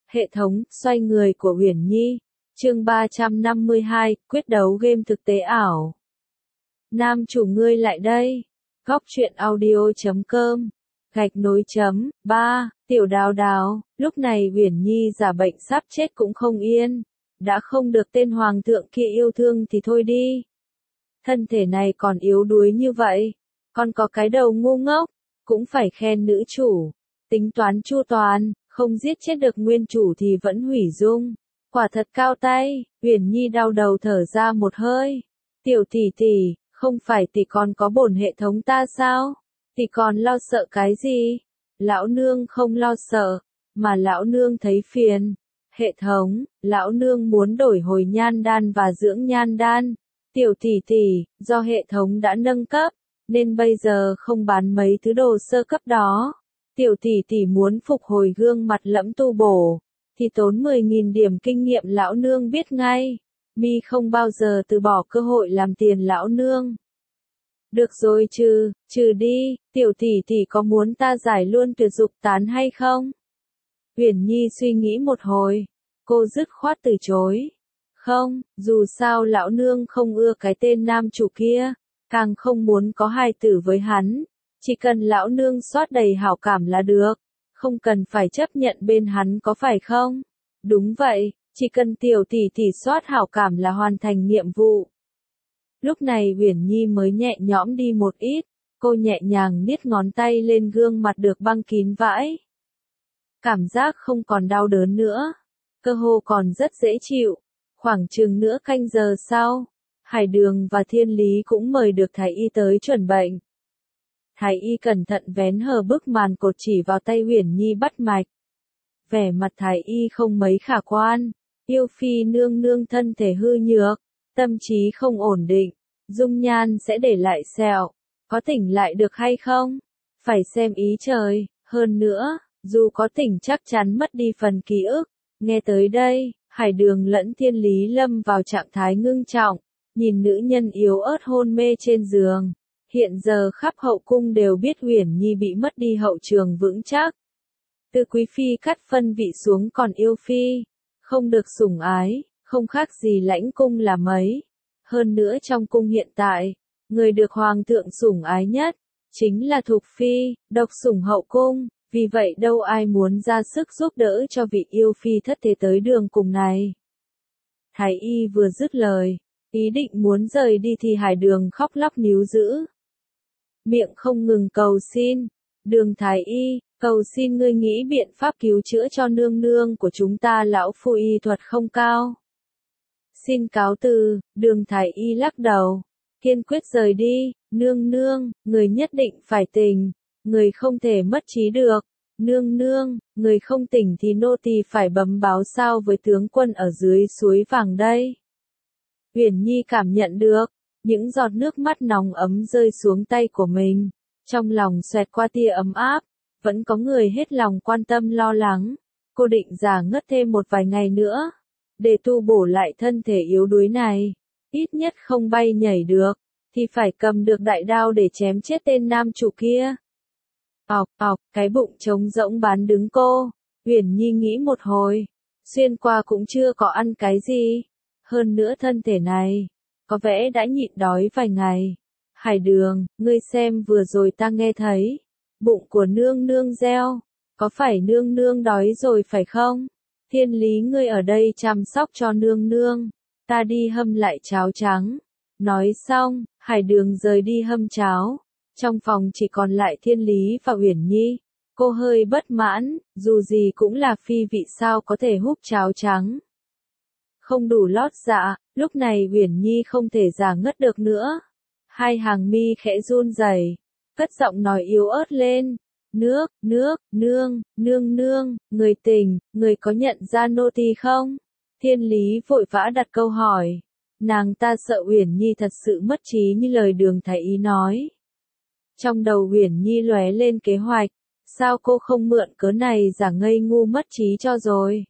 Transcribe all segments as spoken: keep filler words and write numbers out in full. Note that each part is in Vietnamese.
Hệ thống, xoay người của Uyển Nhi. Chương ba trăm năm mươi hai, quyết đấu game thực tế ảo. Nam chủ ngươi lại đây. Góc truyện audio chấm com. Gạch nối chấm, ba, tiểu đào đào, lúc này Uyển Nhi giả bệnh sắp chết cũng không yên. Đã không được tên hoàng thượng kia yêu thương thì thôi đi. Thân thể này còn yếu đuối như vậy. Còn có cái đầu ngu ngốc, cũng phải khen nữ chủ. Tính toán chu toàn, không giết chết được nguyên chủ thì vẫn hủy dung. Quả thật cao tay, Uyển Nhi đau đầu thở ra một hơi. Tiểu tỷ tỷ, không phải tỷ còn có bổn hệ thống ta sao? Tỷ còn lo sợ cái gì? Lão nương không lo sợ, mà lão nương thấy phiền. Hệ thống, lão nương muốn đổi hồi nhan đan và dưỡng nhan đan. Tiểu tỷ tỷ, do hệ thống đã nâng cấp, nên bây giờ không bán mấy thứ đồ sơ cấp đó. Tiểu tỷ tỷ muốn phục hồi gương mặt lẫm tu bổ, thì tốn mười nghìn điểm kinh nghiệm lão nương biết ngay. Mi không bao giờ từ bỏ cơ hội làm tiền lão nương. Được rồi trừ, trừ đi, tiểu tỷ tỷ có muốn ta giải luôn tuyệt dục tán hay không? Uyển Nhi suy nghĩ một hồi, cô dứt khoát từ chối. Không, dù sao lão nương không ưa cái tên nam chủ kia, càng không muốn có hài tử với hắn. Chỉ cần lão nương soát đầy hảo cảm là được, không cần phải chấp nhận bên hắn có phải không? Đúng vậy, chỉ cần tiểu tỷ tỷ soát hảo cảm là hoàn thành nhiệm vụ. Lúc này Uyển Nhi mới nhẹ nhõm đi một ít, cô nhẹ nhàng niết ngón tay lên gương mặt được băng kín vãi. Cảm giác không còn đau đớn nữa, cơ hồ còn rất dễ chịu. Khoảng chừng nửa canh giờ sau, Hải Đường và Thiên Lý cũng mời được thái y tới chuẩn bệnh. Thái y cẩn thận vén hờ bức màn cột chỉ vào tay Uyển Nhi bắt mạch. Vẻ mặt thái y không mấy khả quan, yêu phi nương nương thân thể hư nhược, tâm trí không ổn định, dung nhan sẽ để lại sẹo, có tỉnh lại được hay không? Phải xem ý trời, hơn nữa, dù có tỉnh chắc chắn mất đi phần ký ức. Nghe tới đây, Hải Đường lẫn Thiên Lý lâm vào trạng thái ngưng trọng, nhìn nữ nhân yếu ớt hôn mê trên giường. Hiện giờ khắp hậu cung đều biết Uyển Nhi bị mất đi hậu trường vững chắc. Từ quý phi cắt phân vị xuống còn yêu phi, không được sủng ái, không khác gì lãnh cung là mấy. Hơn nữa trong cung hiện tại, người được hoàng thượng sủng ái nhất, chính là Thục phi, độc sủng hậu cung, vì vậy đâu ai muốn ra sức giúp đỡ cho vị yêu phi thất thế tới đường cùng này. Thái y vừa dứt lời, ý định muốn rời đi thì Hải Đường khóc lóc níu giữ. Miệng không ngừng cầu xin, Đường thái y, cầu xin ngươi nghĩ biện pháp cứu chữa cho nương nương của chúng ta, lão phu y thuật không cao. Xin cáo từ, Đường thái y lắc đầu, kiên quyết rời đi, nương nương, người nhất định phải tỉnh, người không thể mất trí được, nương nương, người không tỉnh thì nô tỳ phải bấm báo sao với tướng quân ở dưới suối vàng đây. Uyển Nhi cảm nhận được, những giọt nước mắt nóng ấm rơi xuống tay của mình, trong lòng xoẹt qua tia ấm áp, vẫn có người hết lòng quan tâm lo lắng. Cô định giả ngất thêm một vài ngày nữa, để tu bổ lại thân thể yếu đuối này, ít nhất không bay nhảy được, thì phải cầm được đại đao để chém chết tên nam chủ kia. Ọc, ọc, cái bụng trống rỗng bán đứng cô, Uyển Nhi nghĩ một hồi, xuyên qua cũng chưa có ăn cái gì, hơn nữa thân thể này, có vẻ đã nhịn đói vài ngày. Hải Đường, ngươi xem vừa rồi ta nghe thấy, bụng của nương nương reo, có phải nương nương đói rồi phải không? Thiên Lý ngươi ở đây chăm sóc cho nương nương, ta đi hâm lại cháo trắng. Nói xong, Hải Đường rời đi hâm cháo, trong phòng chỉ còn lại Thiên Lý và Uyển Nhi. Cô hơi bất mãn, dù gì cũng là phi vị sao có thể húp cháo trắng. Không đủ lót dạ, lúc này Uyển Nhi không thể giả ngất được nữa. Hai hàng mi khẽ run rẩy, cất giọng nói yếu ớt lên. Nước, nước, nương, nương nương, người tỉnh, người có nhận ra nô tỳ không? Thiên Lý vội vã đặt câu hỏi. Nàng ta sợ Uyển Nhi thật sự mất trí như lời Đường thái y nói. Trong đầu Uyển Nhi lóe lên kế hoạch, sao cô không mượn cớ này giả ngây ngu mất trí cho rồi?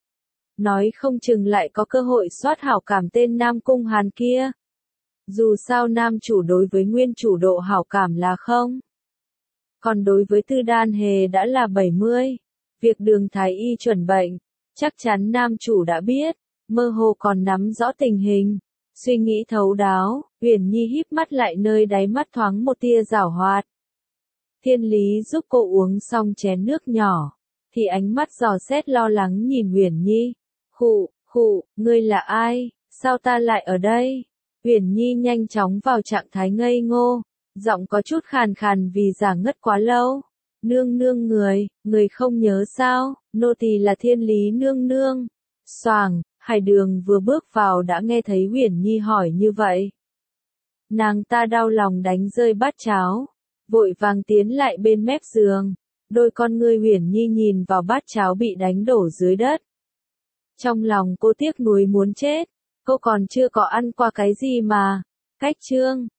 Nói không chừng lại có cơ hội soát hảo cảm tên Nam Cung Hàn kia. Dù sao nam chủ đối với nguyên chủ độ hảo cảm là không. Còn đối với Tư Đan Hề đã là bảy mươi. Việc Đường thái y chuẩn bệnh, Chắc chắn nam chủ đã biết, mơ hồ còn nắm rõ tình hình. Suy nghĩ thấu đáo, Uyển Nhi híp mắt lại nơi đáy mắt thoáng một tia giảo hoạt. Thiên Lý giúp cô uống xong chén nước nhỏ, thì ánh mắt dò xét lo lắng nhìn Uyển Nhi. Khụ, khụ, ngươi là ai, sao ta lại ở đây? Uyển Nhi nhanh chóng vào trạng thái ngây ngô, giọng có chút khàn khàn vì giả ngất quá lâu. Nương nương người, người không nhớ sao, nô tỳ là Thiên Lý nương nương. Xoàng, Hải Đường vừa bước vào đã nghe thấy Uyển Nhi hỏi như vậy. Nàng ta đau lòng đánh rơi bát cháo, vội vàng tiến lại bên mép giường, đôi con ngươi Uyển Nhi nhìn vào bát cháo bị đánh đổ dưới đất. Trong lòng cô tiếc nuối muốn chết, cô còn chưa có ăn qua cái gì mà. Cách chương